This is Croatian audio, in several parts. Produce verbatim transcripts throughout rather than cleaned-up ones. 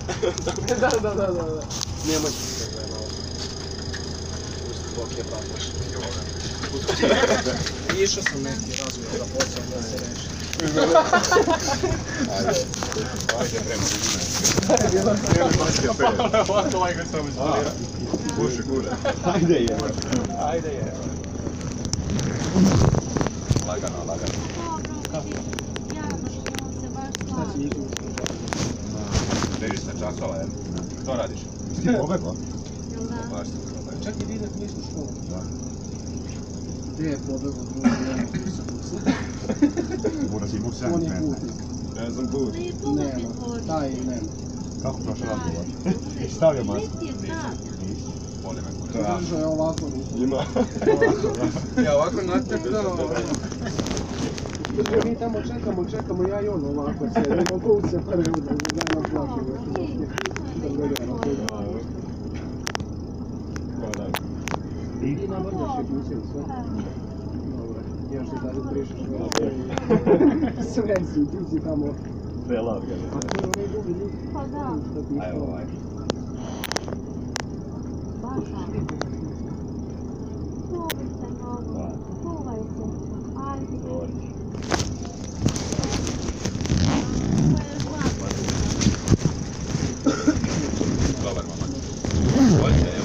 Da, da, da, da. Nemoj se gledao. Pusti bok je baš. Išao sam neki razgovor za posao da se reši. Ajde, ajde, vreme se ima. Ovako ovaj ga samo izbolira. Kuže, kuže. Ajde je. Ajde je. Lagano, lagano. Držiš se časova, jel? Što radiš? Ti pobegla? Jel da? Baš sam pobegla. Čak i vidim nisu u školu. Da. Gdje je pobegao? Mora si imao sedam On je metara. putnik. Ja sam put. Ne je putnik Nema, hoće. taj nema. Kako prošao razgovor? Stavio masku. Nek ti je stavlja. Boli me kurac. Držao je ovako ruku. Ima. Ja ovako natekao. Mi tamo čekamo, čekamo, ja i on ovako sjedimo, ko se prvi udru, zajedno plaćemo. I navrdaš je kućem sve. Dobro, još ti tada prišaš sve si, ti si tamo. Sve lavga. A to je onaj drugi lik. Pa da. Ajde ovaj. Baš. Čuvaj se mnogo. Čuvaj se. Ajde. Dobar momak. Voljte, evo.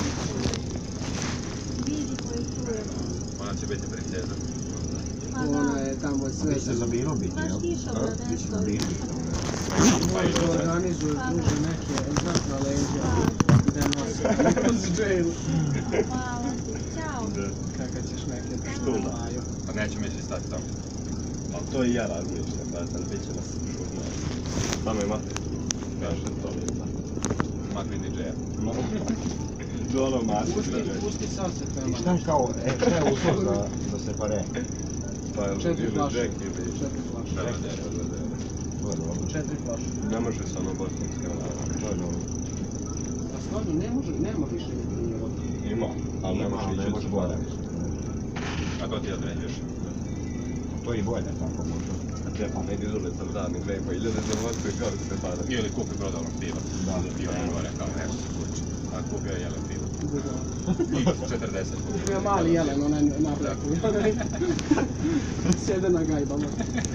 Vidi koji čuje. Ona će biti princeza. Pa Ona da. je tamo sve. Vi ćete za binom biti, Baš jel? kišobran Vi ćete za nešto. binom. Možda organizuju duže neke znatna leđa. Gde nosi. Uz jail. Hvala ti. Ćao. Kaka ćeš neke Štula. maju. Pa nećemo ići stati tamo. A to i ja razmišljam, da sam bit će nas šurno. Tamo je mati. Kaže to mi je da. Makvi D J-a. Dolo mati. Pusti sad se I prema. šta je kao, e, šta je uslov za, za separe? Pa je Četiri ili flaše. Jack ili... Četiri flaše. Šarlader. To je dobro. Četiri flaše. Ne može se ono bosanska. To je dobro. A stvarno ne može, nema više nije od... Ima, ali ne Ima, može ali ne ići može od gore. A to ti određuješ? To je i bolje tako možda. A te pa negdje dole sam dan i dve i po iljade za Moskvu i kao da se para. Ili kupi prodavnog piva. Da. Piva je gore kao nešto se kući. A kupio je jelen pivo. I četrdeset kupio. Kupio mali jelen, onaj na breku. Sjede na gajbama.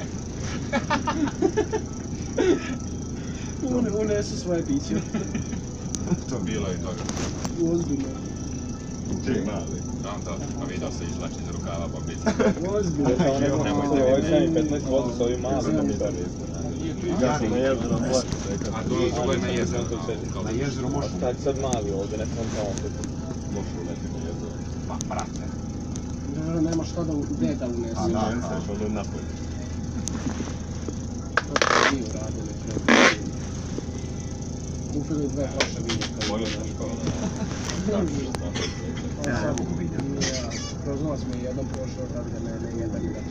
Une, unesu svoje piće. To bilo je i toga. Ozbiljno. Ti mali. Znam to, a vidio se izvlači iz rukava pa biti. Ozbiljno. Nemojte Ovo je vidjeti. sedam petnaest vozi s ovim malim da mi to nismo. Ja sam na jezeru na plaću. A to je na jezeru. Na jezeru možeš. Tak sad mali ovdje, ne sam tamo opet. Mošu uleti na jezeru. Pa, brate. Dobro, nema šta da gdje da unese. A da, Ne sam ono napolje. To ste vi uradili. Kupili dve flaše vina. Vojna škola. Ja ne mogu vidjeti. Ja, kroz nos mi je jednom prošao, tako da ne, ne jedan igra.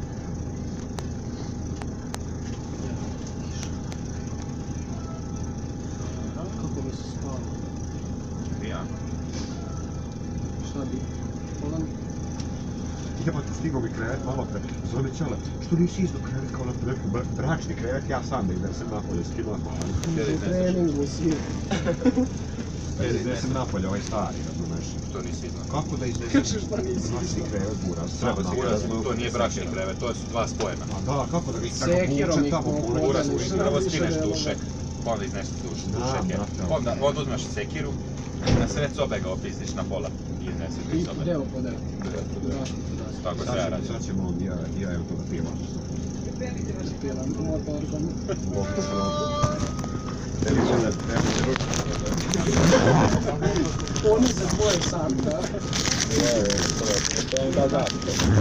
Kako mi se spalo? Ja. Šta bi? Polan? Jebate, stigao mi krevet malo pre. Zove Čele, što nisi izdo krevet kao na neku bračni krevet, ja sam da idem napolje, skinuo sam. U treningu svi. Iznesem napolje ovaj stari, razumeš. To nisi znao. Kako da iznesem Šta nisi bračni izdo? krevet buraz? Treba sam se napolje. uraz, to nije bračni krevet, to su dva spojena. Pa da, kako da ga Sekirom vuče ih tamo, po- vuče. Uraz, Uraz, prvo više skineš delova. dušek, onda izneseš duš, Da, dušek je. brate. Onda oduzmeš sekiru, na sred sobe ga opizdiš na pola i izneseš I iz sobe. deo po deo. Da, Da, da. Tako se Sad ja ćemo, radim. sad ćemo ja, ja evo toga piva. Piram motorkom. Ovdje se ovdje. Tebi će da tebi će ručiti. Oni se tvoje sam, da? To je da da.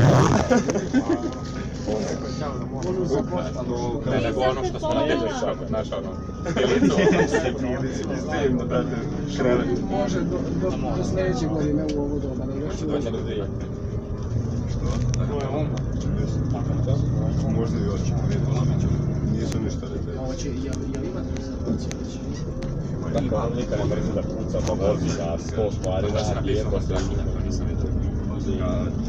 Ono za poštalo. Ne, nego ono što smo na tebi šabu, znaš ono, pilicu. S tim da brate krevet. Može do, do, do sljedeće godine u ovo doba, da još Dođe do dvije. To je ono. Možda i oči nisu ništa rekli. A hoće, jel, jel imate rezervacije već? Tako on nikad ne mrzi da puca, pa vozi da sto stvari Da se radi, je napisao, to sve. to nisam vidio.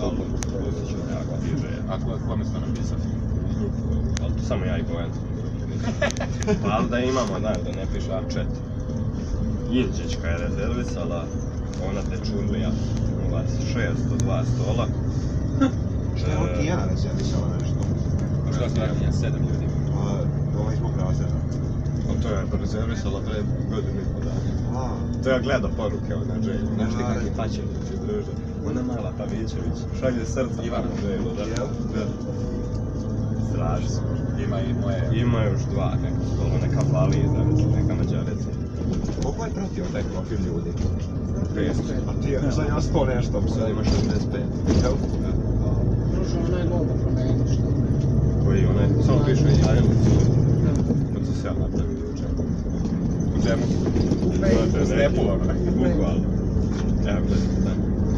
A ko- kome ste napisali? Ali to samo ja i Bojan. Ali da imamo, znaš, da ne piše A četiri. Ilđićka je rezervisala, ona te čurlija. Nula šest, dva stola. Šta je on Tijana rezervisala nešto? Šta ti je? Sedam ljudi. Ovo iz mog razreda. To je rezervisala pre godinu i po dana. To ja gledao poruke od Nadželju. Znaš ti kakvi pačenici druže. Ona mala Pavićević. Šalje srca par Nadželju, da? Da. Strašno. Ima i moje... Ima još dva neka stola, neka valiza, neka mađarica. Koliko je pratio taj profil ljudi? Pesto. A ti je, sad ja sto nešto. Sad ima šezdeset pet. Jel? Druže, onaj logo promeni što. Koji onaj, samo piše i jajelicu. Kad sam se ja napravio jučer. U čemu? U stepu, ono. Bukvalno. Evo, gledaj, da.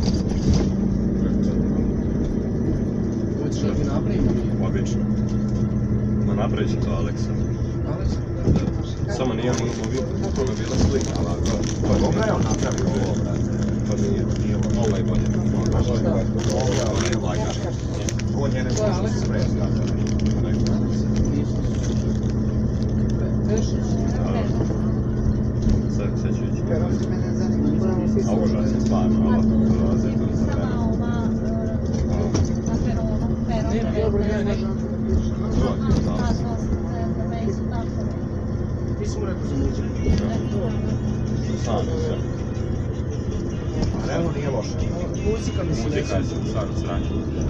Hoćeš da ti napravimo? Obično. Ma napravit će to Aleksa. Aleksa? Samo nije ono movi, ono je bila slika, ali ako... Dobro je on napravio ovo, brate. Pa nije, nije ovo. Ovo je bolje. Ovo je lagano. Ovo njene možda se sprez, tako. Tešić? Sad, sad ću ići. Mene zanima, moramo A pisati. užas je stvarno, ovo prolaze to za vreme. Dobro, ja ne znam. To je to, da. Ti si mu rekao za muziku. Stvarno sve. A realno nije loše. Muzika mi se ne Muzika je sviđa. stvarno sranje.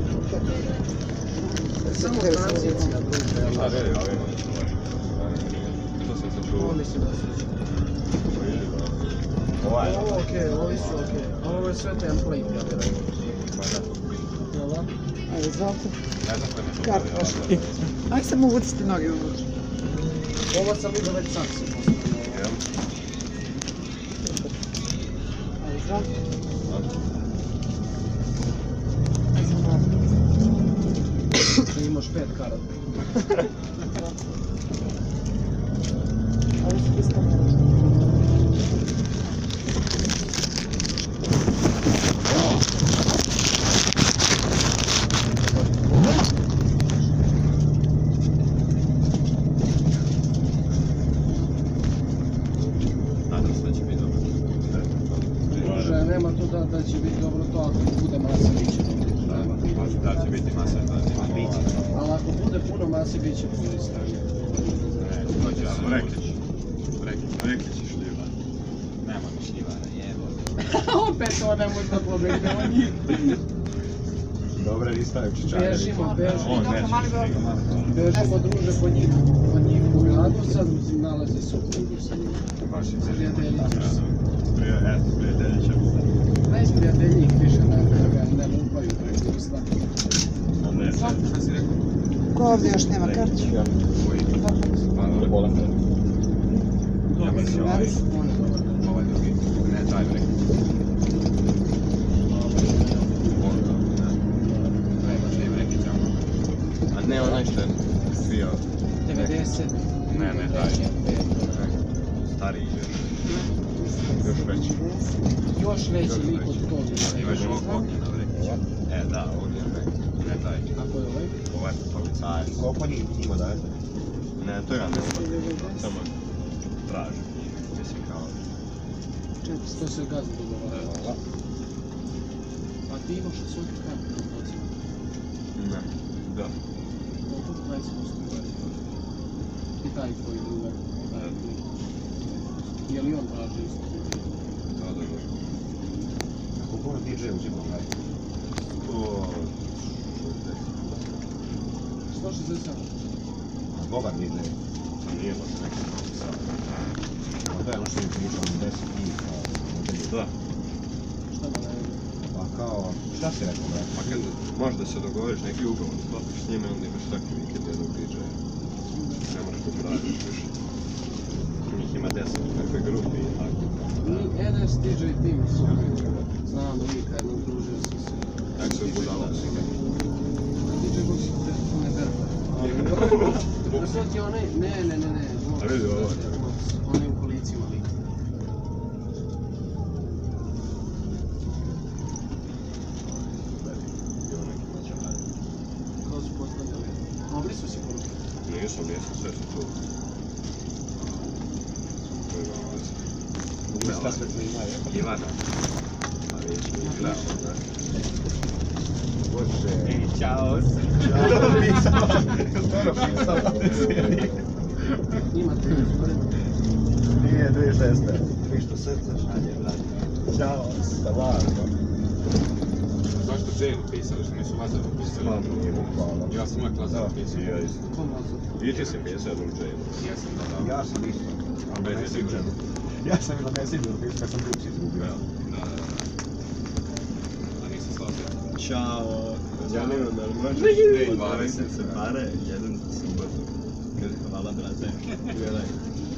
Samo tranzicija, druže. Šta veli, ali ima nešto loše. To sam se čuo. Ovo mi se ne sviđa. Ovaj je. Ovo okej, ovi su okej. Ovo je sve template, ja bih rekao. Pa da. Jel da? Ajde, izvolite. Ne znam ko je mi to Kartu pravio, vašu. ali Aj se mogu uciti noge unutra. Ovo sam vidio već sad se postavljeno. da. Jel? Ajde, izvolite. Da. Ajde, izvolite. Da imaš pet karata. Ovo su pisane. Nadam se da će biti dobro. Druže, nema tu da, da će biti dobro to ako bude masa, bit će dobro. Nema tu. Da će biti masa, da će biti. Ali ako bude puno mase, bit će puno istranje. To će, ali rekeći. Rekeći šljiva. Nema mi šljivara, jebo. Opet to ne može da pobegne od njih. Dobre, nistaju čičare. Bežimo, On bežimo. neće biti. Bežimo, druže, po njih. Po njih u gradu, sad nalazi se u krugu sa njima. Baš je Prijateljice su. Prije, eto, prijatelji će biti. Najprijatelji ih više ne, ne lupaju preko usta. On neće. Šta si rekao? Ko ovdje još nema kartu? Koji? Pa, bola. Ja mislim ovaj. On je dobar. Ovaj drugi. Ne, taj rekao. On to, ne. Treba što im rekao ćemo. A ne onaj što je bio devedeset. Ne, ne, taj. stariji još. Još veći. Još veći lik od toga. Još ovog Ognjena Vrekića. E, da, Ognjen Vrekić. Ne taj. Ako je ovaj? Ovaj policajac. Koliko njih njima dajete? Ne, to ja ne znam. Samo tražim. Mislim kao... četiristo se gazda dogovara. A ti imaš svoju kartu na procenu? Ne. Da. Koliko? dvadeset posto. I taj tvoj drugar. taj lik. Je li on traži isto? Da, da, da. Ako puno D J uzima gledaj. sto šezdeset sedam. Dobar D J. A nije baš neki novi sad. A to je ono što mi pričao, deset njih. Da. Šta da ne vidim? Pa kao, šta si rekao, brate? Pa kad možeš da se dogovoriš neki ugovor, sklopiš s njime, onda imaš svaki vikend jednog D J-a. Ne moraš da tražiš više. Njih ima deset u nekoj grupi i tako. Mi N S D J Team su. Znam lika, jednom družio sam se. Tako se budala. D J Box ne verba. A sad je onaj, ne, ne, ne, ne. A vidi ovo. Onaj u kolicima lik. Kao su postavljali. Obri su si poruke. Nisam, nisam, sve su tu. Mesta svetlina je. Ivana. Pa već mi gledamo, da. Bože. Ej, čao. Čao, pisala. Skoro pisala. Imate Nije dvije šeste. Ništa srce šalje, brate. Ćao, stvarno. Zašto Jane pisali, što nisu Lazaru pisali? Mamo nije bukvalno. Ja sam uvijek Lazaru pisao. Ja isto. I ti si pisao jednom Jane. Jesam, da, da. Ja sam isto. A bez je sigurno. Ja sam na Messengeru pisao kad sam ključ izgubio. Da, da, da. A nisam slazio. Ćao. Ja nemam da možeš Jane dvadeset se pare, jedan subotu. Kaže, hvala brate. Gledaj.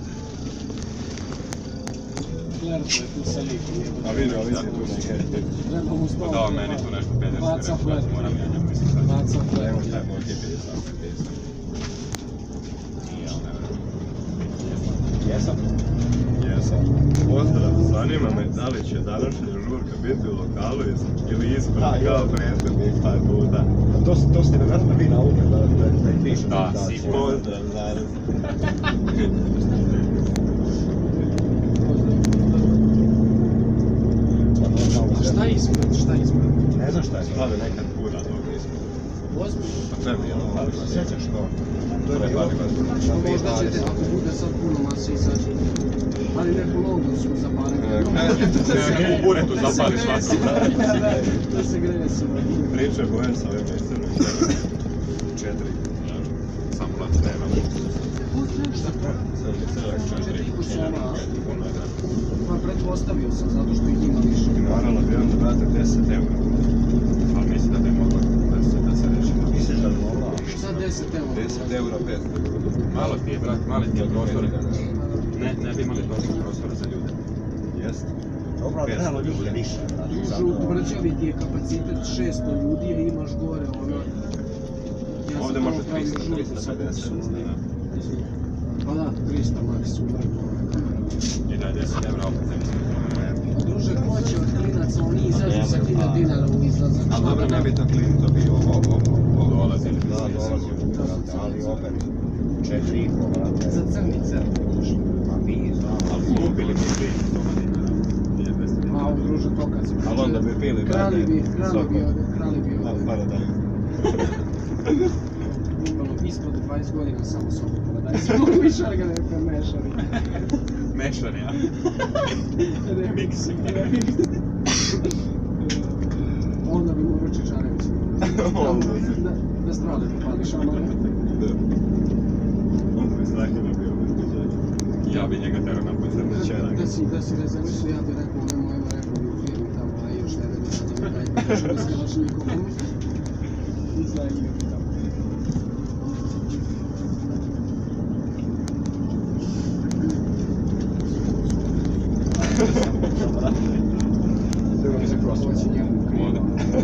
Gledajte tu sa likom. A vidi, ali si tu neke. Treba mu stalo. Da, meni tu nešto pedersko Baca reći, flet. moram ja njemu mislim sad. Baca flet. Evo šta je moj tipi je sam se pisao. Nije, ali ne verujem. Jesam. Jesam. Pozdrav, zanima me da li će današnja žurka biti u lokalu ili ispred Da, kao jo. prethodnih par puta. A to, to ste vjerojatno vi nauke da, da, da ih pišete. Da, si. Pozdrav, zaraz. A šta je ispred? Šta je ispred? Ne znam šta je. Stave nekad pura tog ispred. Ozbiljno. Pa to je bilo par Se sjećaš to? To je Pre bilo... par godina. Možda ćete, ako bude sad puno mase izaći. Ali neku londonsku zapaliti. Ne, u buretu zapališ vatru. Da se greje se. Priče boje sa ovim mjesenom. Četiri. Sam plac nema. Šta to? Sam mi celak četiri. Pa pretpostavio sam, zato što ih ima više. Moralo bi onda brate deset eura. Ali mislim da bi mogla da se, da se reši. Misliš da bi mogla? Sad deset eura. deset eura, petsto. Malo ti je, brat, mali ti je prostor. Ne, ne bi imali dosta prostora za ljude. Jeste. Dobro, ali realno njih je više. brate, Duže zato- u Brđavi ti je kapacitet šesto ljudi, a imaš gore ono... Ja sam Ovdje malo može pravio trista, žurku trista sa pedeset. buksom. Pa da, trista maksimum. I da je deset eura opet ne mislim. A druže, ko će od klinaca, oni izađu sa hiljadu dinara u izlazak. Ali dobro, ne bi to klin, to bi ovo, ovo, ovo. Dolazili bi. Da, dolazim, brate, ali opet četiri i pol, brate. Za crni crni. Ma mi, znam. Ali kupili bi klin, to ma nije bez A, u druže, to kad smo... Ali onda bi pili, Krali brate, bi, krali soko. bi ovdje, krali bi Pa, ovdje. paradajz. Bukvalno, ispod dvadeset godina samo sobu paradajz. Mogu i šarganerka mešali. Mešan, ja. Mixing. Onda bi morao Čečarević. Onda bi. Da, da strade popali šamare. Da. Onda bi Strahina bio bezbeđenje. Ja bi njega tero napoj za Večera. Da si, da si rezervisu, ja bih rekao, nemo, evo, rekao bi u firmi tamo, a još ne radi sa njima, daj, kaže da se vaš nikom. I zajmio bi tamo. Dobro mi se prosto. Hoće njemu u krivu. Moda.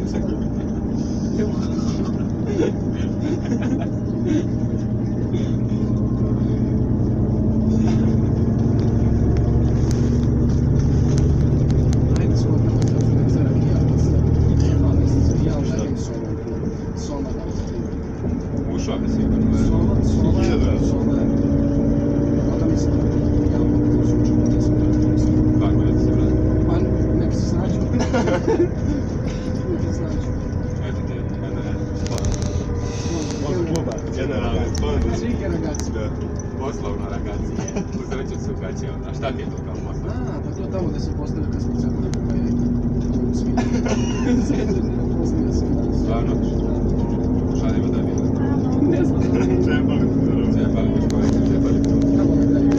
Ajde, skopimo za frizera, ja pa se dva mjeseca, ja želim Soma, Soma da uzeti. Ušao bi sigurno. Soma, Soma je, Hiljadu. Soma je. Onda mislim da ja mogu sučiti da sam da Kako je se vrati? Pa, neki se snađu. Neki se snađu. Eto ti, mene ne. Od kluba, generalni sponsor. Čike ragazzi. Da. Poslovna ragazzi. Uzreću su kad će onda. Šta ti je to kao posla? A, pa to tamo da se postavlja kad smo crkli, pa je to u svijetu. Postavlja se danas. Stvarno? Šta ima da bi? Ne znam. Čepali su zelo. Cepali bi što je, cepali bi. Kako da daju?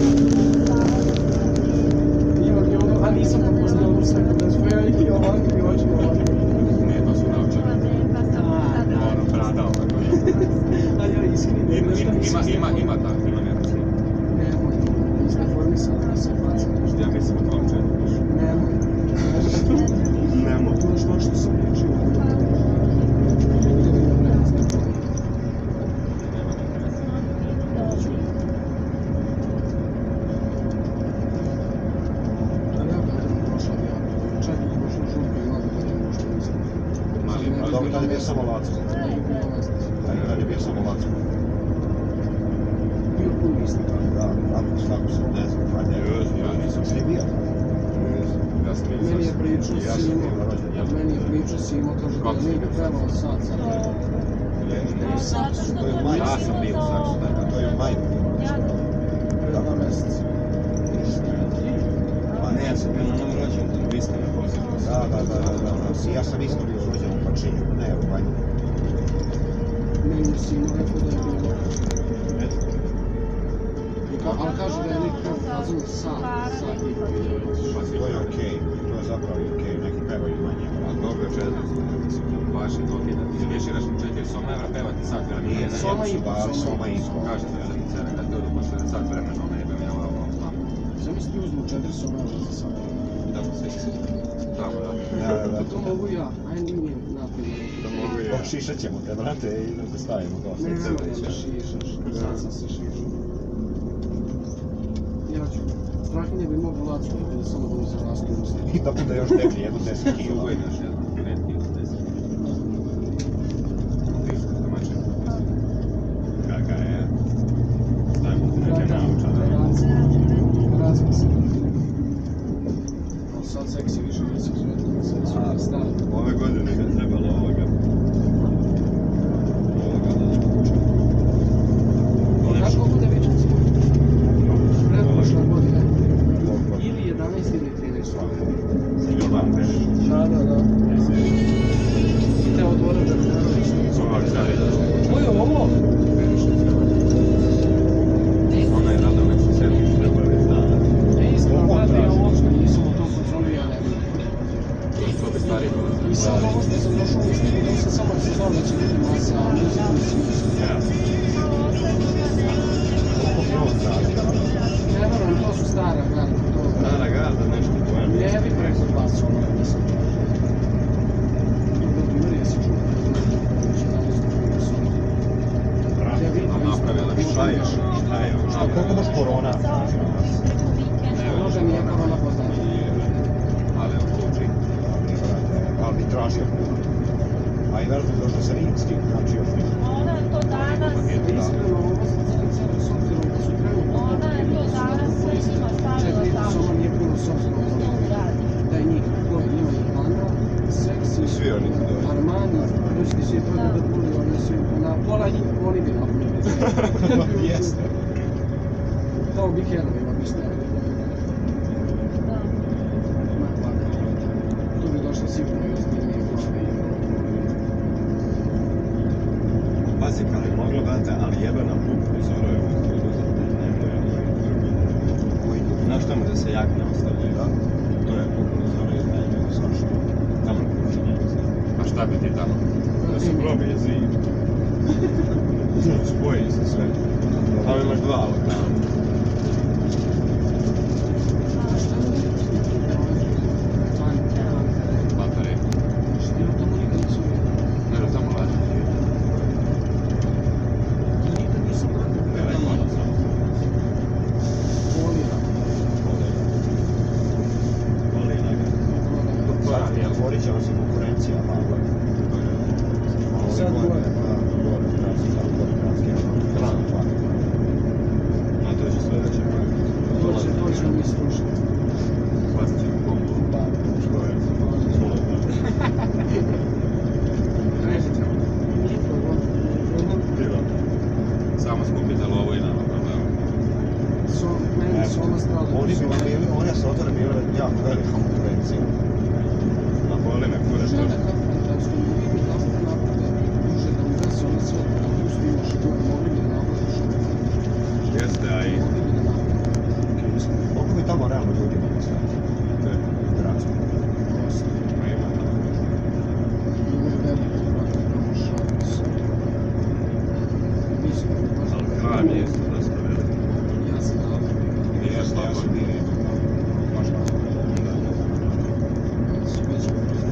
Imam i ono, a nisam propustio onu sliku da svoja i ovako i oči ovako. Nije, to su naučeni. Ono, prada ovako. A ja iskreno, Ima, nešto mi se ima, ima, izdevalo. ima tako, ima neka slika. Nemoj, izdeformisala mi se faca. Ja mislim o tom čemu piše. Nemoj. Nemo. Znaš to što sam učio. Mali, A dobro, tad je bio samo Lacko. Tad je bio samo Lacko. Bio pun isti. Da, tako, tako sam, ne znam, kad je. Još, ja nisam. Jesi ti bio? Ja sam Simo, bio rođen, ja sam meni je pričao Simo, kaže da je Nik pevao sad, sad. Zato što to maj, nismo ja sam bio za sad, ovo. to je u maju. Pre dva meseca. Pa ne, ja sam bio na onom rođendan, vi ste me pozivali. Da, da, da, da, da. Ja sam isto bio rođen u Pačinju, ne u Banju. Meni je Simo rekao da je bilo. Ali kaže da je Nik pevao fazonu sad, sad. To je okej, to je zapravo i okej, neki pevaju manje. A dobro je četiri, mislim, baš je to okej da ti izbiješ i raš četiri soma evra pevati sat vremena. Nije, Soma i po, ali Soma i po. Kažete mi za cene kad dođu posle sat vremena, ono jebem ja ovo tamo. Zamisli ti uzmu četiri soma evra za sad. Da, sve se tamo, da. Da, da, da. To mogu ja, aj nije naprijed. Da mogu i ja. Šišat ćemo te, brate, i da te stavimo kao Ne, sve. ne, ne, šišaš, sad sam se šišao. Ja ću, Strahinje bi mogu lacko, da samo da uzem rastu usta. I da bude još deblji, jedno deset kila. Sugo imaš jedan, neki ili deset. Viška domaćina. Kaka je? Stavimo tu neke naučane. Razmi se. Ali sad seksi više nisi uzvetno, sad su uvijek stari. Ove godine mi je trebalo ovoga. Ovoga da ne počeo. Kako bude večnici? Pretprošle godine. Ili jedanaest ili trinaest. Jovan Perić. Da, da, da. I te odvore da ne Ovak stari. Ko je ovo? Ona je rada nek se sedmiš treba već dana. Ne iskreno, brate, ja uopšte nisam u tom fazonu, ja ne znam. To bi stari bilo. I sad ovo što sam došao u istigu, da sam samo se znao da će biti masa, a muziku nisam mislio. Ja. Ne verujem, to su stara garda, to... Stara garda, nešto pojem. Ne bi preko dva soma, nisam. Dobro, Marija se čuva. A napravila bi šta je? Šta je? A koliko baš korona? Može mi je korona poznati. Ali odluči. Ali bi tražio puno. A i verujem došlo sa rimskim, znači još ništa. Ona je to danas, Iskreno, ovo sam cijeli cijeli s obzirom da su trenutno... ona je to danas sve njima stavila Četiri tamo. soma nije puno s obzirom Što on radi? da je njih, ko je njima je Hana, Seksi, Svi oni tu dođu. Armani, doći ti svi to da buli, oni su na pola njih, oni bi napunili. Jeste. Kao bi Herovima bi stavili. Da. Ma, pa, tu bi došli sigurno i ozbiljnije glave i... Pazi, kad je moglo, brate, ali jebena pupku zora je ovo koji dozor, ne moja moja. Znaš tamo da se jakne ostavljaju, da? To je pupku zora iz najmjega svašta. Tamo na kućenje. A šta bi ti tamo? Da se probije zid. Spoji se sve. Tamo imaš dva lokala. Šta je to? Batare. Što je tamo nikad nisu vidio? Ne znam, tamo lađe. Nikad nisam Ne znam, ono samo. volio. Voli naga. Sad je otvorit će vam se konkurencija, malo. Sad gore. Gore, znači, tamo gore, gradske. A to će sljedeće. To će, to ćemo mi slušati. Pazit će mi kombu. Što je? Solo Rešit ćemo. Nije problem. Piva. Samo skupite lovo i nama problema. So, meni su ona strada. Oni bi vam bili, oni sa otvore bili jako velika konkurencija. A boli me kure što. Žene kapitalsku ljudi bi da ste naprave, može da uvesi oni sve da pusti imaš i gore, mogli bi da napraviš. Jeste, a i... Mogli bi da napraviš. Koliko bi tamo realno ljudi mogli staviti? Gradsko. Prosto. Ma ima tamo. Ovo je veliko, brate, tamo šalim se. Nisu, baš Ali kraj je isto dosta veliko. ja sam dao. Nije Ja slabo. sam bio, možda. Su već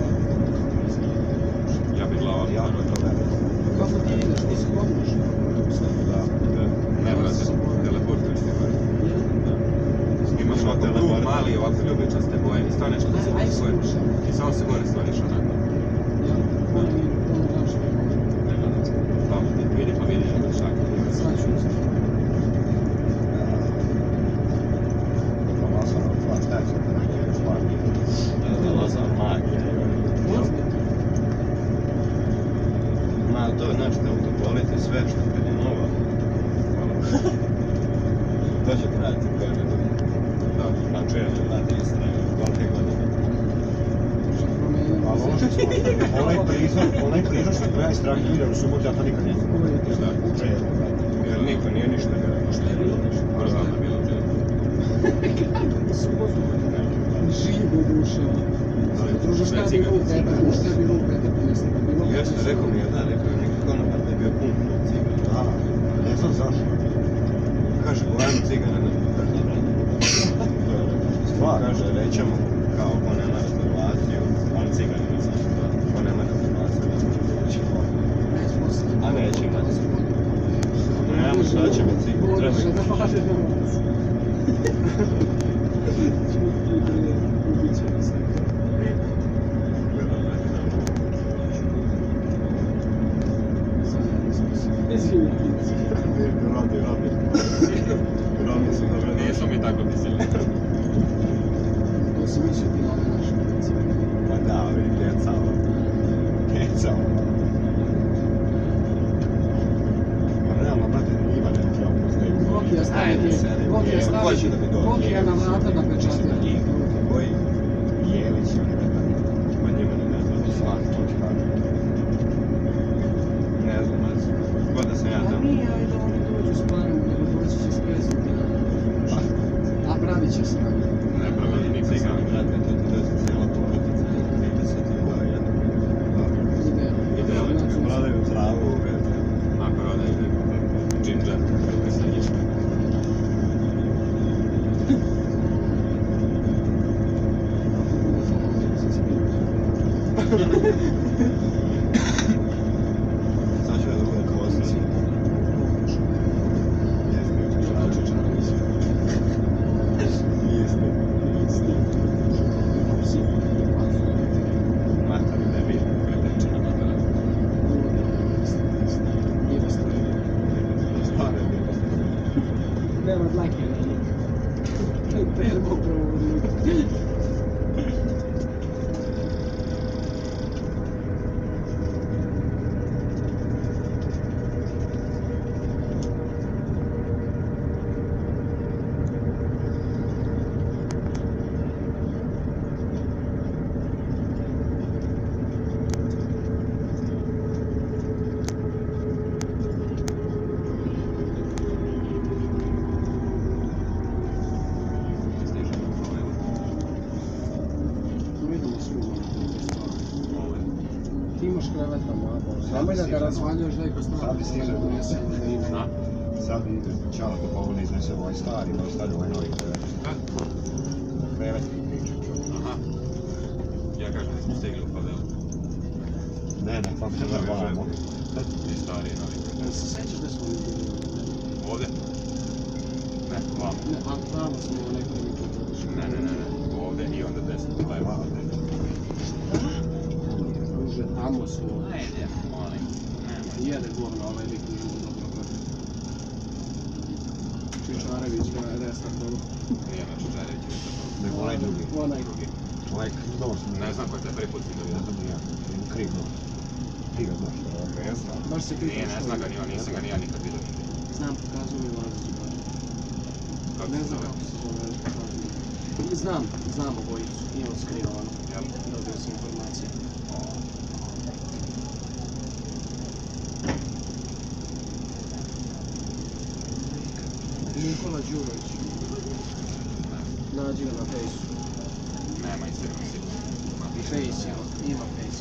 Ja bi glava. Jako je to veliko. kako ti ideš, ti se podiš? Da. Ne vrati, teleportuješ ti gore. Imaš ovako krug mali, ovako ljubičaste boje i staneš kada se Aj, gore. slušaj. I samo se gore stvoriš onako. Ja, ono mi, ono daš mi. Ne gledam. Tamo ti vidi pa vidi jedan šak. Sad ću uzeti. Lazar, šta je to? Još par njih. Da, da, Lazar, mag. će trajati godine. Da, na čelu, na te strane, kolike godine. Ali ono što smo, onaj prizor, onaj prizor što smo ja istragili vidio u subotu, ja to nikad nisam. Da. U čelu. Jer niko nije ništa gledao. Šta je bilo ništa? Možda je bilo čelo. Živo duša. Druže, šta je bilo u tebe? Šta je bilo u tebe? Jeste, rekao mi je da, rekao je neki konobar da je bio pun cigana. Da, ne znam zašto. Kaže, gledam cigana, ne znam, kaže, dobro. Stvar. Kaže, rećemo, kao ko nema rezervaciju, ali cigani ne znam, ko nema rezervaciju, ne znam, ćemo. A neće imati. Nemo šta će biti cigan, treba ih učiš. Radi, radi. Radi su dobro. Nisu mi tako mislili. To si mislio ti na našu ulici. Pa da, ali kecao. Kecao. Pa realno, brate, ima ne treba postaviti. Gokija staviti, Gokija staviti, Gokija na vrata da pečatira. Koji? Jelić ili ne znam. Pa njima ne znam. Svaki, to ti kažem. Ne znam, ne znam. God da sam ja A tamo. nije, ajde oni dođu s planom, nego doći će s preznuti. A pravit će se. Ne pravi ni cigan, brate, to ti dođe cijela porodica. trideset ljudi jedno. Ide oni ti prodaju travu, brate. A prodaju džinđer, kako se nješka. Sad ću ja da budem kao osnovi. Jeste. Matar ne bi preteče na matara. Stvarno je bilo. Nema dlake. Termo provodnik. Ti imaš krevet na mlada. Nemoj da ga razvaljuješ da je ko strana. Sad bi stiže. Da ima. Sad bi Čala to pogodno iznese ovaj stari, ovaj stari, ovaj novi krevet. Krevet mi priča čovjek. Aha. Ja kažem da smo stigli u Padelu. Ne, ne, pa se vrvamo. I stari i novi. Jel se sećaš da smo mi bili? Ovdje? Ne, vamo. Ne, a tamo smo u nekoj mi to došli. Ne, ne, ne, ne. Ovdje i onda desno. Pa je vamo. Druže, tamo smo. Ajde, molim. Jede govno ovaj lik nije mu dobro prvi. Čičarević ga je desna kola. Nije na Čučareviću. Nego onaj drugi. Onaj drugi. Ovaj nos mi je. Ne znam ko te prvi put vidio. Ne znam ni ja. Imam kriv nos. Ti ga znaš. Jesam. Baš se krivo Nije, ne što znam je. ga ni on, nisam ga ni ja nikad vidio. Znam, pokazuju mi Lazić baš. Kako Ne se znam zove? kako se zove, ali pokazuju mi. Znam, znam obojicu. Nije on skrivano. Jel? Dobio sam informacije. Nikola Đurović. Nađi ga na fejsu. Nema Instagram sigurno. I fejs, jel? Ima fejs.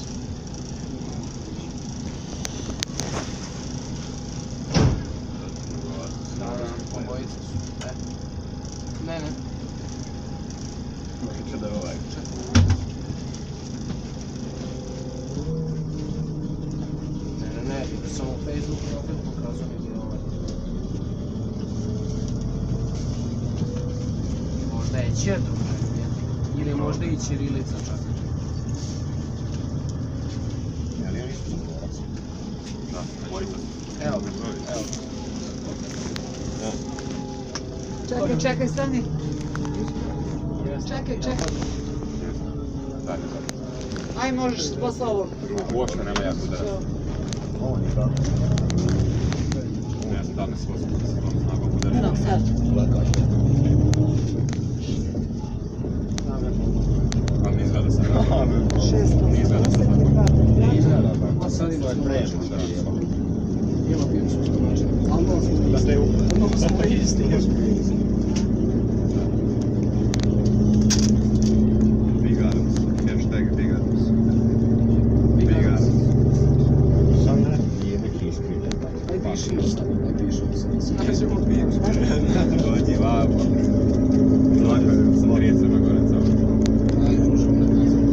Da, da, obojica su. E. Ne, ne. Može da je ovaj. Ne, ne, ne, samo Facebook profil pokazuje mi je ovaj. Možda je Ćedo, ili možda i Ćirilica čak. Ali ja nisam zaborac. Da, obojica su. Evo ga, evo ga. Čekaj, čekaj, stani. Čekaj, čekaj. Dalje, dalje. Aj, možeš posle ovog. Uopšte nema jako da. Ovo nije tako. Ne znam da li me svoje s tom snagom udara. Novog Sada. A mi izgleda sad. šesto osamdeset dva. A sad ima smo Prešlo da je. Ima pjecu što znači. Ali ono smo Da ste u... ono smo isti. Bigarus. Hashtag Bigarus. Bigarus. Sandra nije neki iskriven. Aj piši još sad, aj piši još sad. Aj ćemo pijem. Dođi vamo. Znako sa trijecama gore samo. Aj, možemo da kazamo.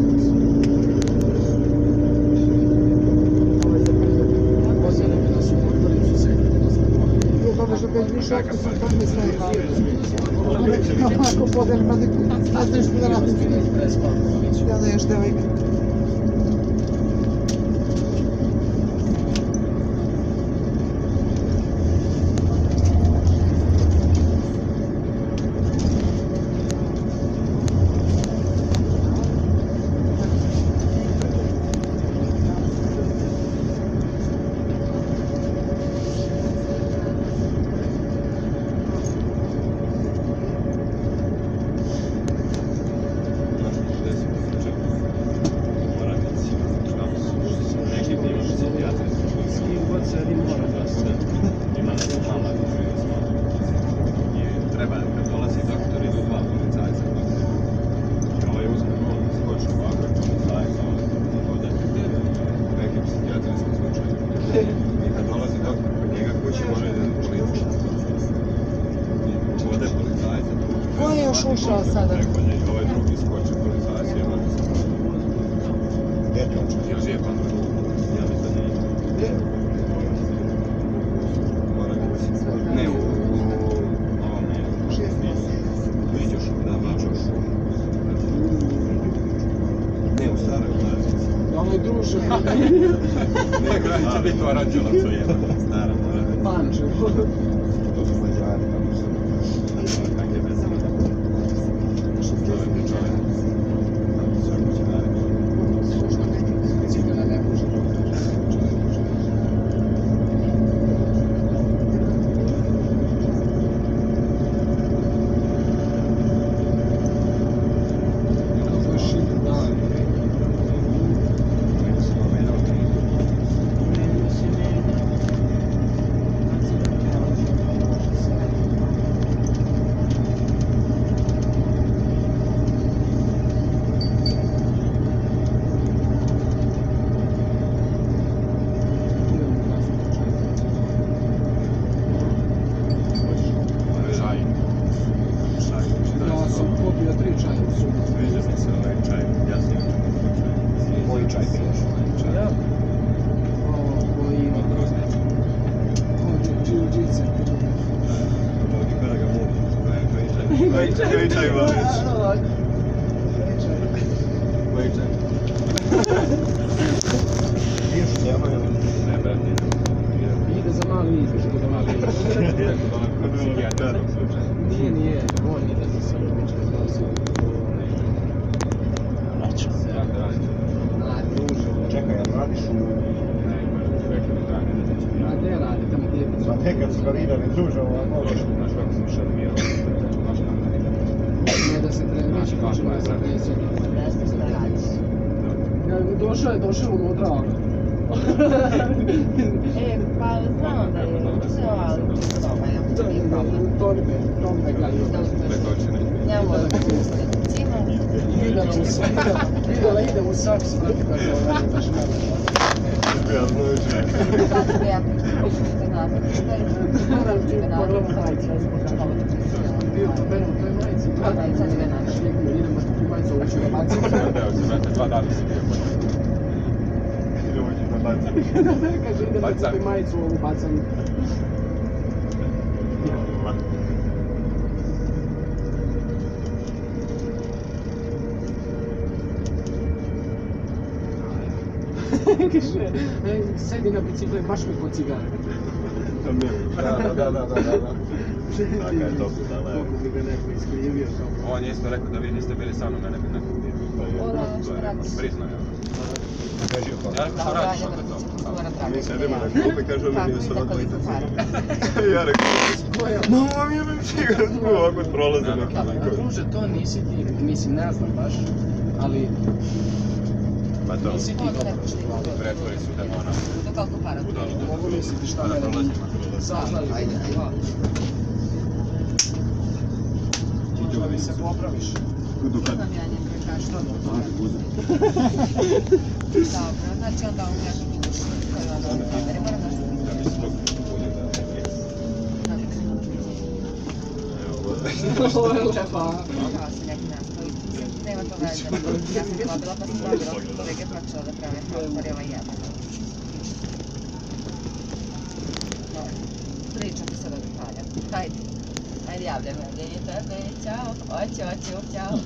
Pozvali bi nas u Podgoricu, sekund nas na Podgoricu. Jo, dobro što kad više ako sam tam ne snaje hajde. Ako podem, pa ne znaš što da radim. Ja da još devojka. Treba kad dolazi doktor idu dva policajca. Ovaj uzme gol, skoči ovako i policajca ode. Neki psihijatrijski slučaj. I kad dolazi doktor kod njega kući može ideti policija. Ode policajca. Ko je još ušao sada? Preko nje i ovaj drugi skoči policajca i onda se Gdje je to očin? Jel je pa ja mislim da nije. Gdje? Mora biti. Ne, u ovom nije. Viđoš, da, Mačoš. Ne, u Sarajevu, Marzici. Ono druže. Ne, kraj će biti Aranđelovac u jeba. Stara, mora biti. Panče. To su Mađari, tamo su. Kak je bez ima. Čovjek je čovjek. Tamo su sve kuće naredne. Slušno, cigana ne može. Čaj. Čaj. Ja sam popio tri čaja u sudu. Sviđa sam se ovaj čaj. Ja sam imao čaj. Koji čaj piješ? Ja? Ovo ima. Od groznice. Od džiu-džice. Od Iberaga Mogu. Koji čaj? Koji čaj voliš? Koji čaj? Piješ u zemlju ili? Ne, brate. Ide za mali izbješ, ide za mali izbješ. Ide kod onog kod psihijatra u slučaju. Nije, nije, on ide za sve obične glasi. Ja da radim. A, druže. Čekaj, jel radiš u... Ne, možda ti rekli da traje nedeće. A gdje radi, tamo gdje je? Pa nekad su ga vidjeli, druže, ovo može. Došli, znaš kako sam šarmirao. Baš nam ne ide. Ne da se treniraš, možemo je za deset. Ja, došao je, došao mu odrao. E, pa znam da je učeo, ali to nije problem. Torbe, torbe gledaju. Preko očine. Njemu je cima. Videla u saks, videla ide u saks, brate, kako je ovaj baš malo. Ja znam čak. Kako bi ja pričao nazad? Što je? Moram ti Nazad, pogledati nazad, majicu. nazad, nazad. Bio po mene u toj majici, brate. Da, i sad je naš. Idem da kupim majicu, ovo ću ga baciti. Evo se, brate, dva dana si bio kod njega. Idemo njih na bacam. Kaže, idem da kupim majicu, ovu bacam. Kaže, sedi na biciklu i baš mi kod cigara. Da, da, da, da, da, da. Taka je to budala. Kako bi ga neko iskrivio kao. On je isto rekao da vi niste bili sa mnom, mene bi neko ubio. Ona štrac. Britno je. Kaži o Ja rekao, Dobra, radiš ajde opet da to. se čuvara pravi. Mi sedimo na klupi, kaže ono Kako nije i se za odmah koliko para. Ja rekao, no vam je mi cigaret, ovako prolaze neki Pa likovi. druže, to nisi ti, mislim, ne znam baš, ali Pa to, nisi ti dobro što pretvori su demona. To koliko para? U dolu. mogu misliti šta Kada mene prolazimo, prolazimo. saznali. Ajde, ajde. Ti da mi se popraviš. Imam ja njega kažu. Dobro, znači onda on kaže mi dušu. To je onda u kameri, moram nešto Da mi struk bude da ne je. Evo, Ovo je lepa. Kao se neki nastavi. Nema to veze. Ja sam bila bila pa sam dobila kolege počela da prave prostorila jedna. Dobro, pričam ti sad od detalja. Hajde. Ajde javljaj me. Gdje je tebe? Ćao. Oće, oće, ćao.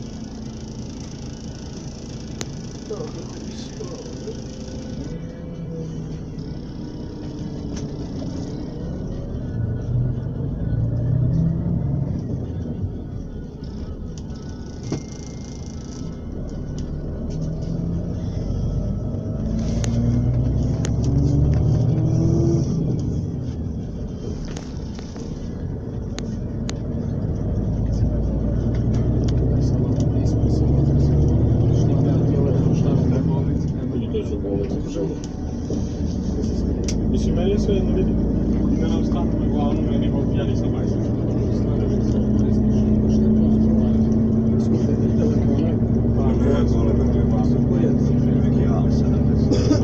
Mislim, meni je sve jedno vidim. Da nam stanu na glavu, meni ja nisam majstor. pa ne, zole me nije vas. Neki ali sedamdeset.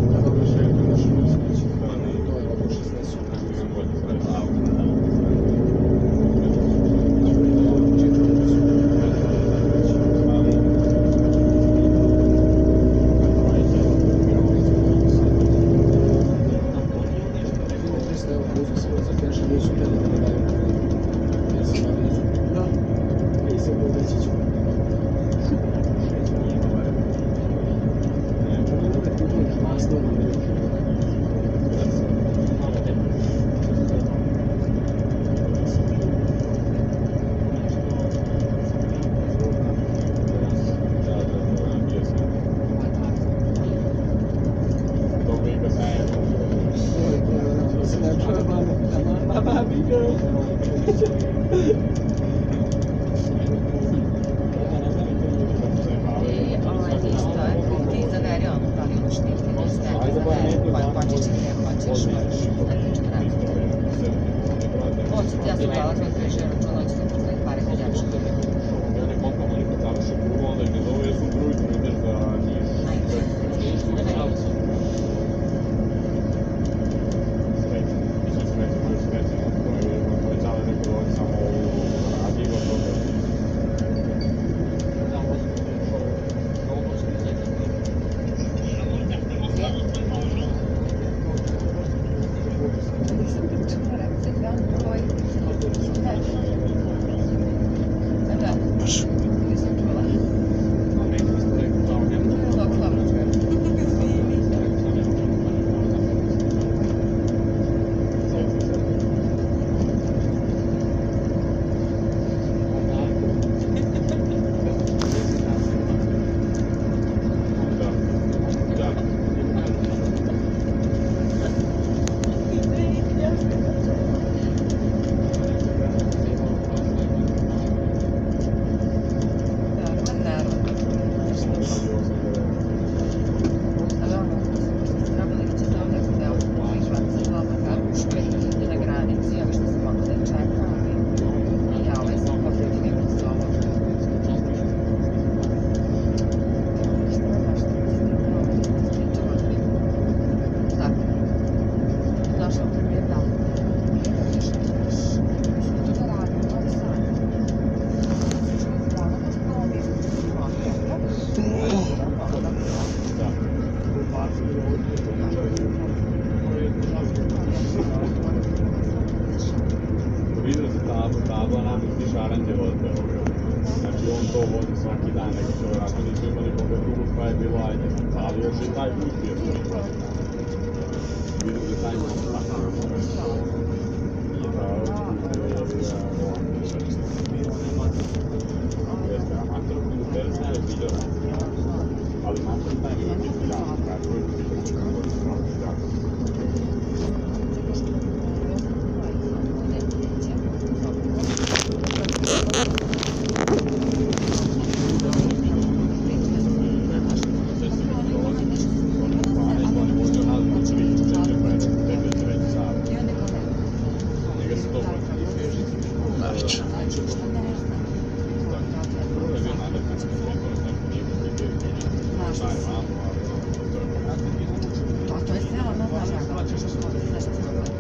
I ovaj isto, ti zaveri ono da li imaš snimke, ti snemi, zaveri koji počeće gdje hoćeš, možeš sneti četrnaest. Hoću ti ja sam dala tvoj križi računa, hoću ti postaviti pare kad javiš. Ja ne kompam, oni kad završe prvo, onda ih ne zove, jesu drugi, ideš za njih. Mislim, sreće, možeš sreće, povećava neko doći samo u radivo, to je. Nisam ti čula reakcije, da koji... Da, da. Nisam čula. Dobro, dobro. Izvini. Vidio se tabla, tabla napisni šaranje vode. Znači on to vodi svaki dan, neki će vjerojatno nisu imali koga drugog pa je bilo ajde. Ali još i taj put bio što je protiv. Vidio se taj put tako. I da očekuje je bila on. Jeste amator, terca je vidio. A to je sve ono, znaš kako, znaš što sam rekao, znaš što sam rekao,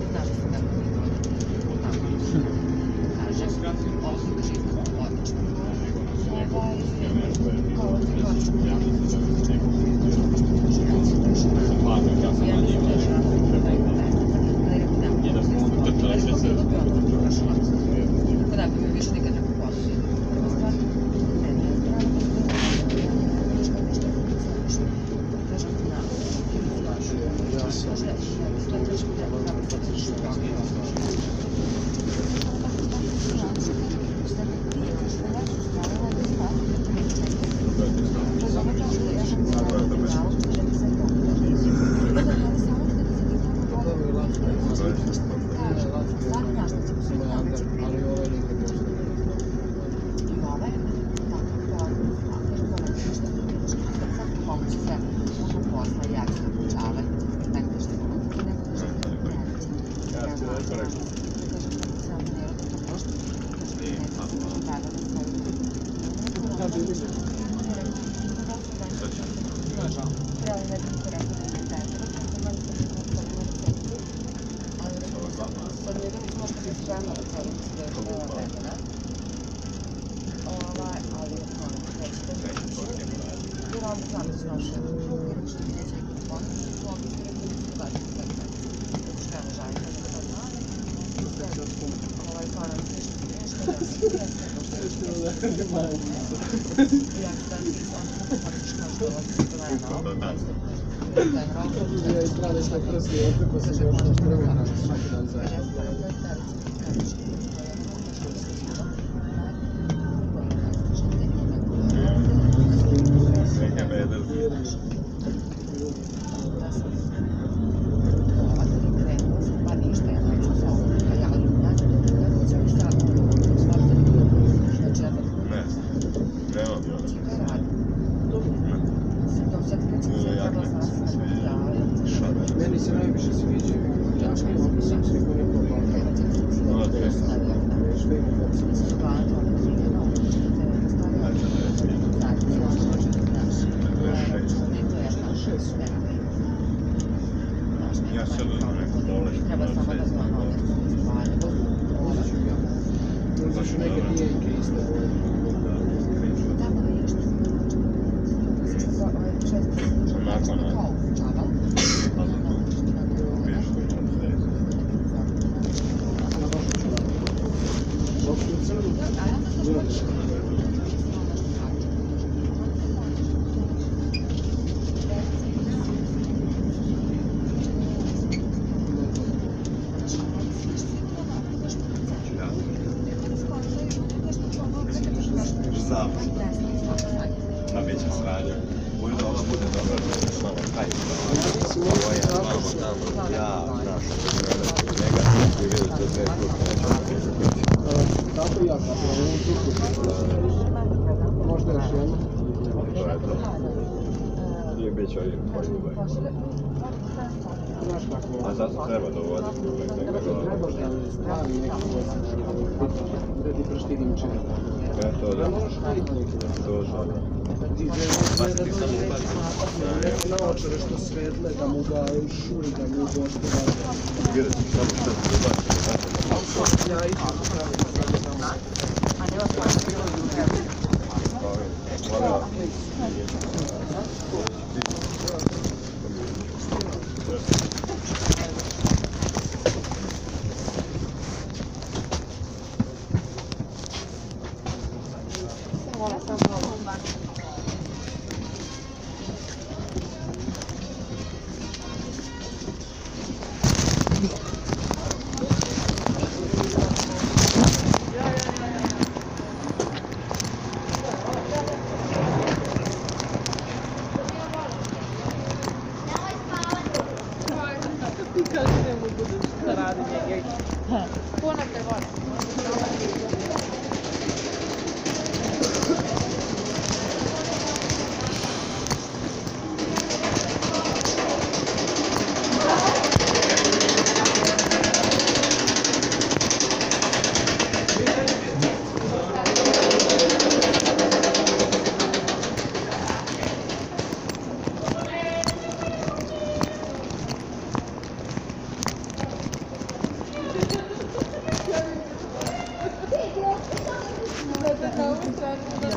kaže, ovo su živo, odlično. Tako da bi me više nikad ne poposlio. Prva stvar, meni je strano Ja izbrane sve prsti, otliko se još nešto vremena svaki dan zajedno. Meni se najviše sviđaju jačke opise, sigurno je probao. Švejno Ja se nekako dole. Treba samo da znam ove stvari. Uzeš neke dijenke isto. Tamo da ideš na sve. Nakon, ne? Na bit će sranje. Možda ona bude dobra da se malo hajde. Ovo je tamo, tamo, ja, znaš, njega ti vidite sve krupe. Tako i ja, kako je ovom tuku. Možda još jedno. To je to. Nije bit će ovim poljubaj. Znaš kako je. A zato treba dovoditi uvek nekako. Trebaš da stavi neki da ti prštinim čini. E, to da. Da moraš hajiti neki. To da. Ti na očare što svetle, da mu ga šuri, da mu gospoda. Vidjet ćeš samo što ti ubaci. Ja iću staviti tamo. A nema stvarno. Hvala. Ponavljaj vode.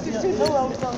čitala u tom.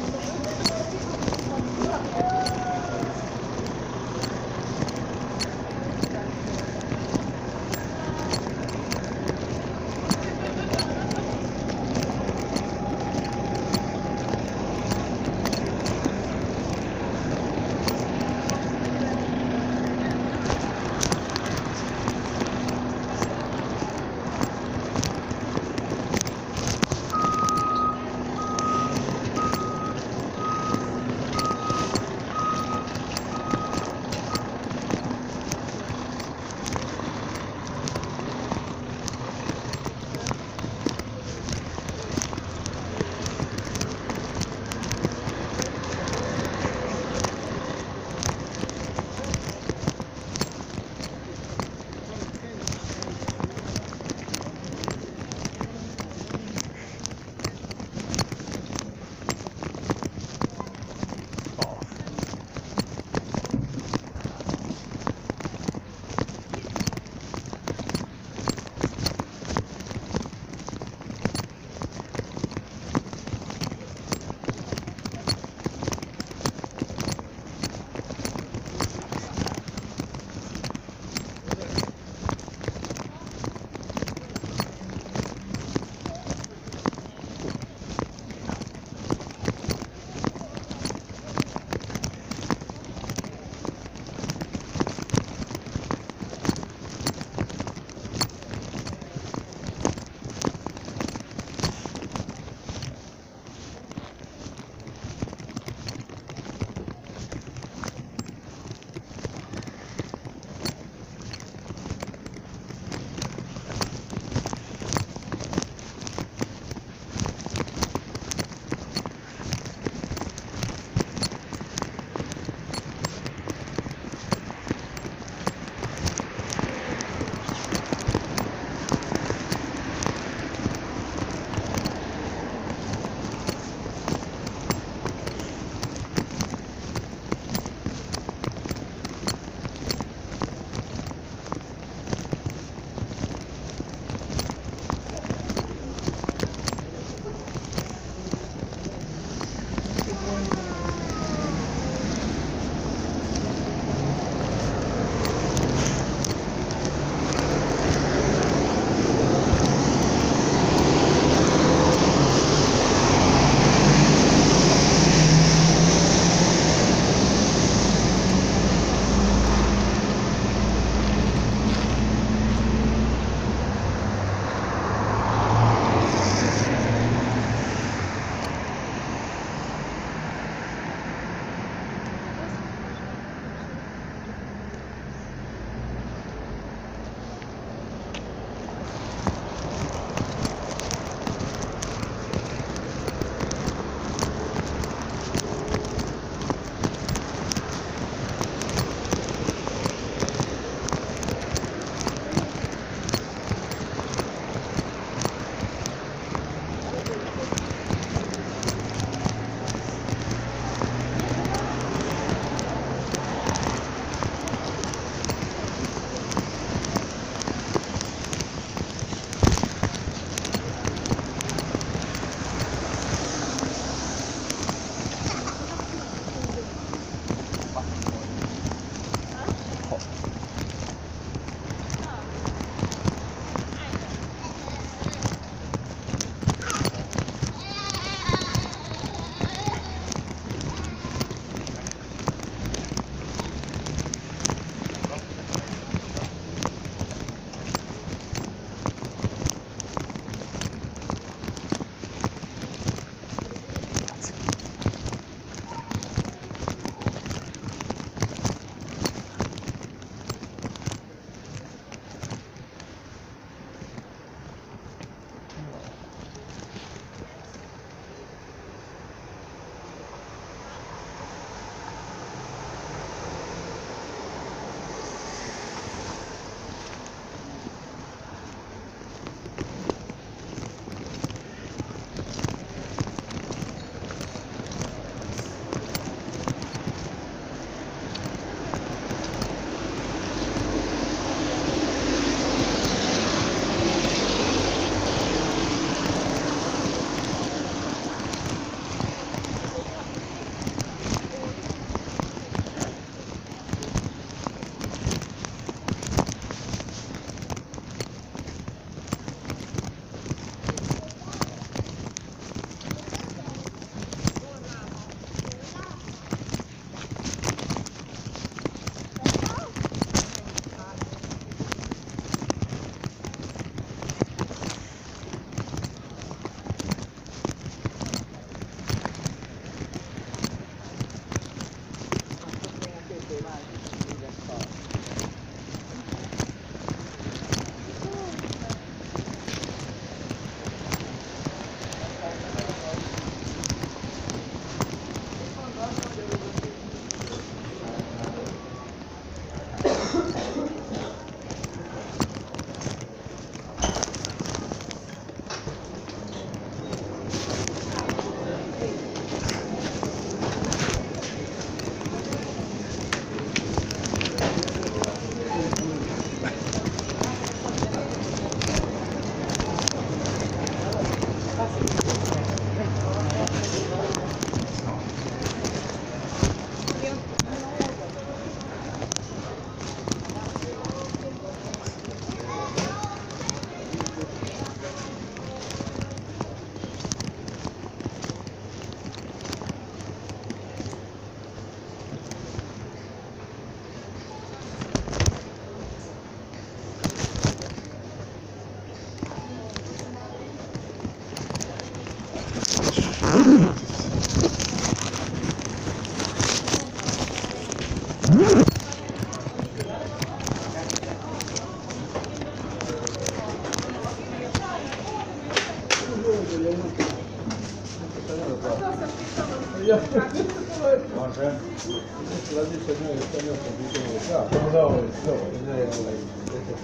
Može. Različite njoj, što njoj sam pitao, da, da, ovo je sve, ne je ovaj, deset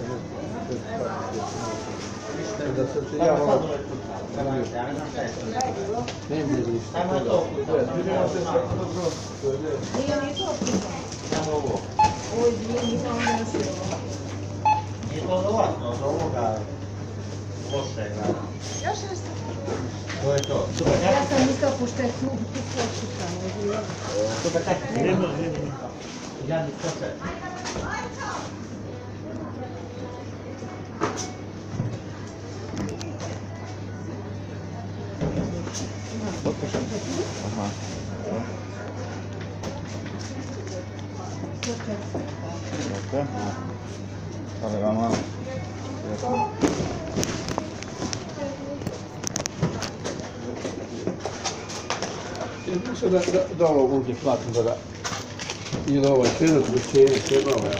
minuta, da se ja malo, ne je ništa. Ajmo to, sviđamo se svako dobro, to je lijepo. Nije ni to pisao. Samo ovo. Ovo je dvije, nisam onda još je ovo. Nije to od ovoga, od ovoga lošega. Još nešto? To je to. Ja sam mislila, pošto je tu poslušano. Super, tak. Idemo, idemo. Ja mi skoče. Aha. Okej. Ale mam mało. Jasne. Mislim da, da, da ovo ovdje platim da ga ili ovaj krenuti do cijene, treba ovaj.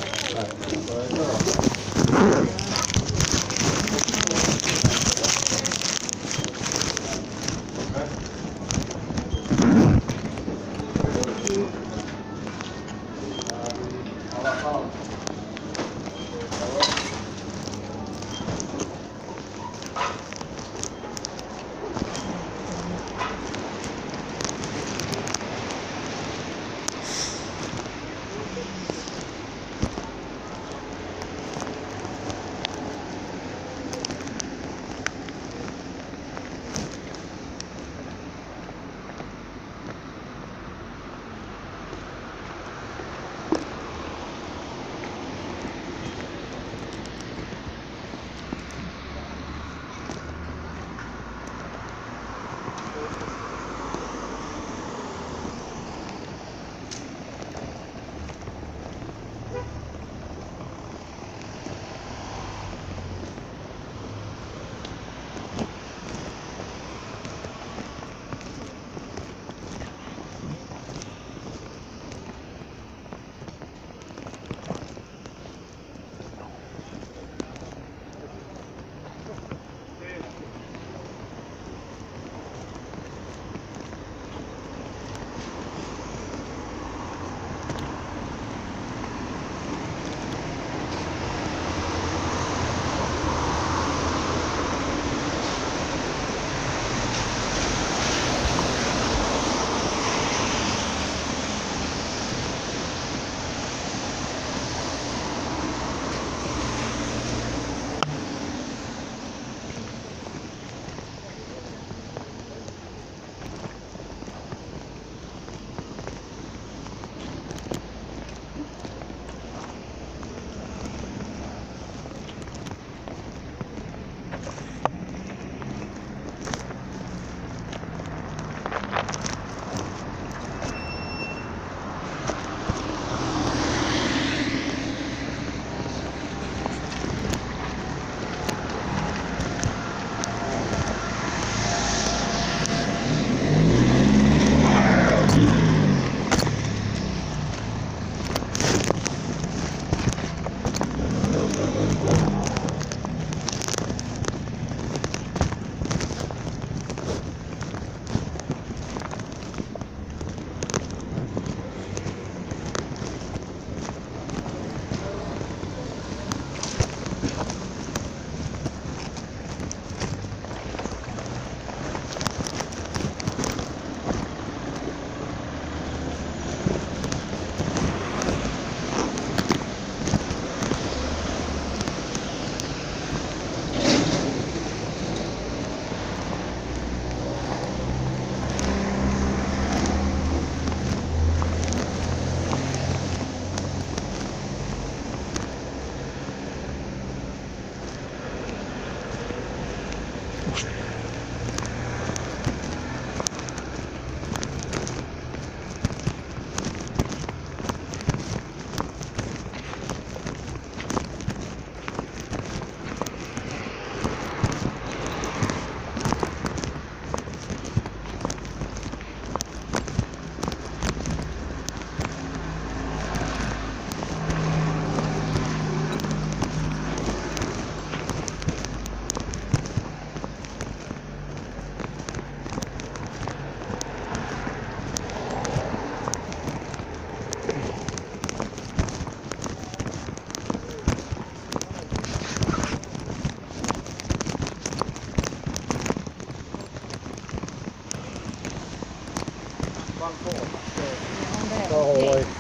Onda je To ovaj, okej.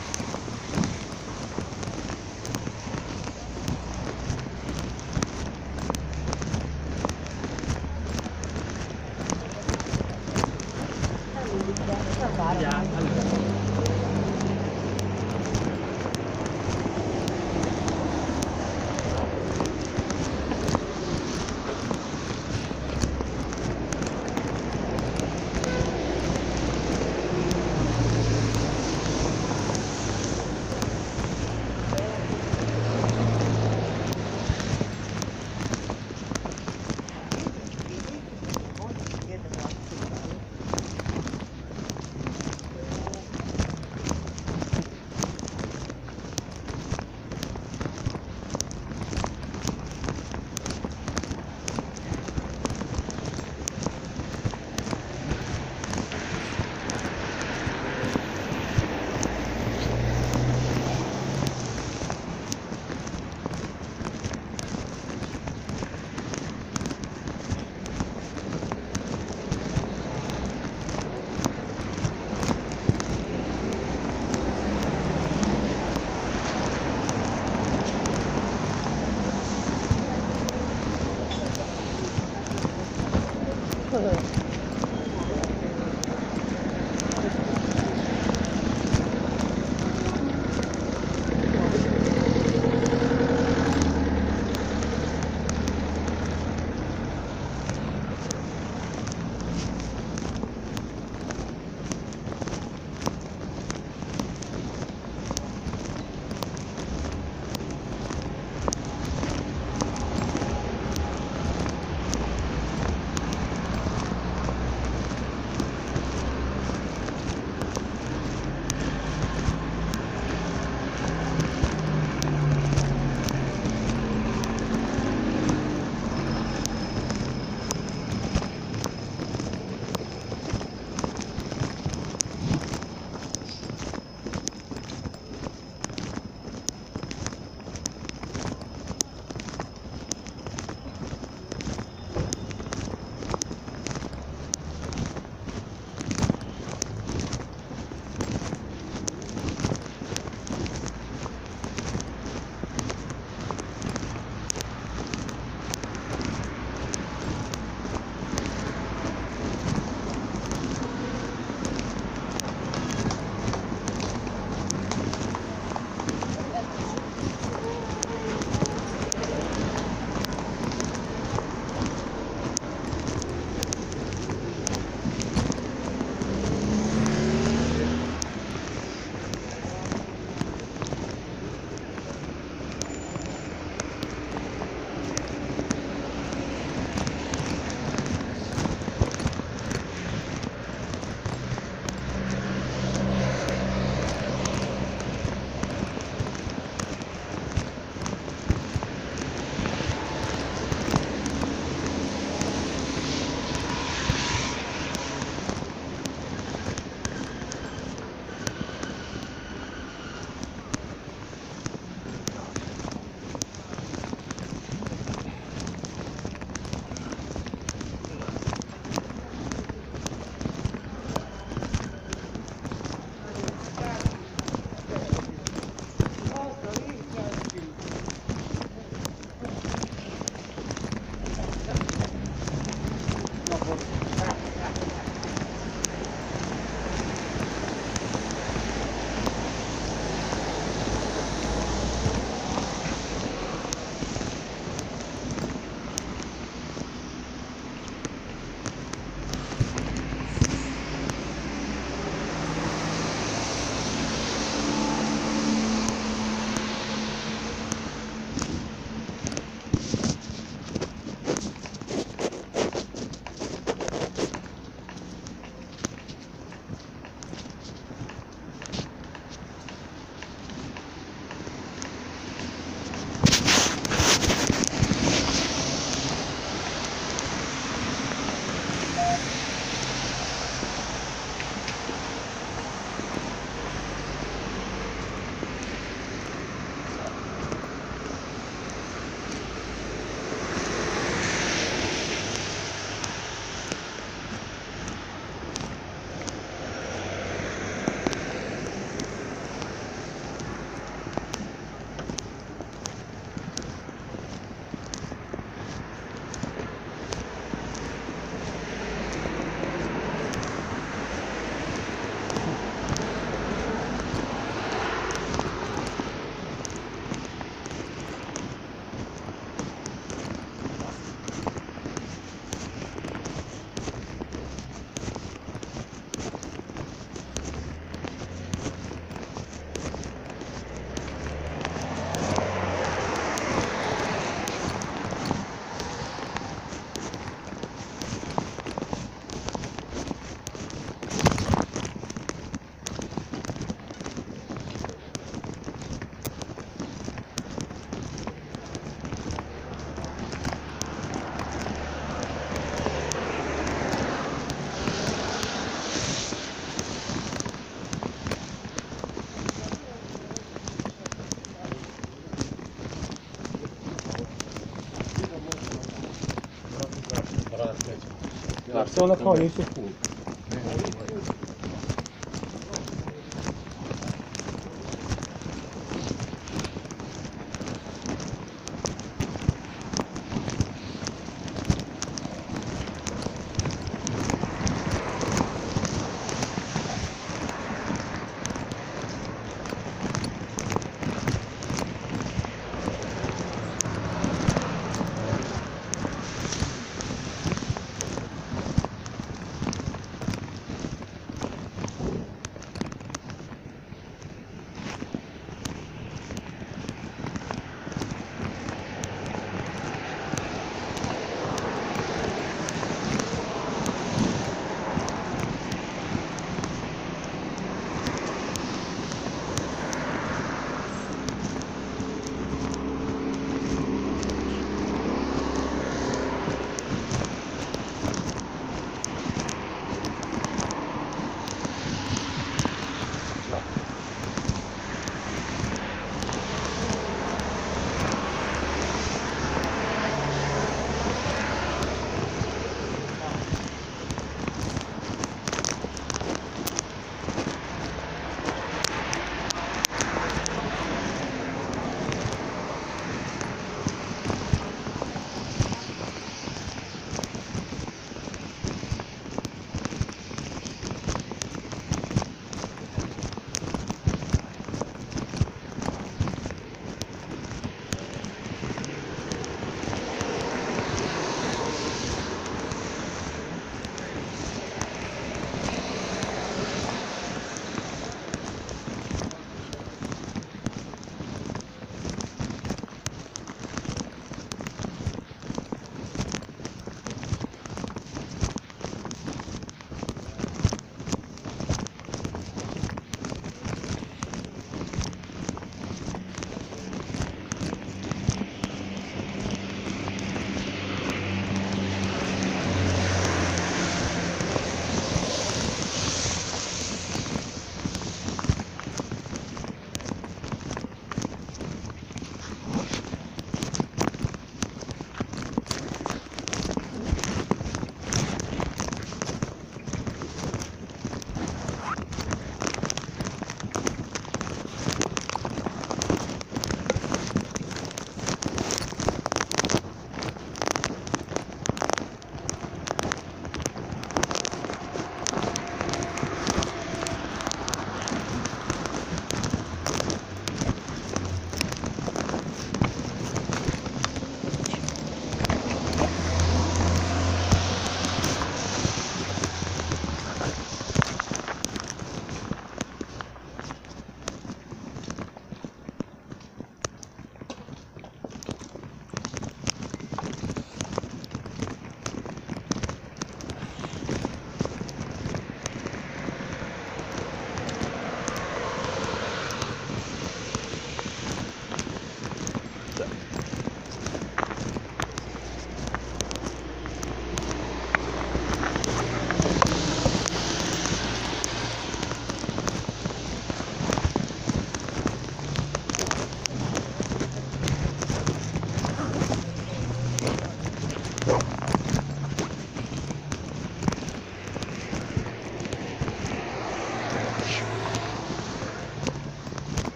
ono kao nisu full.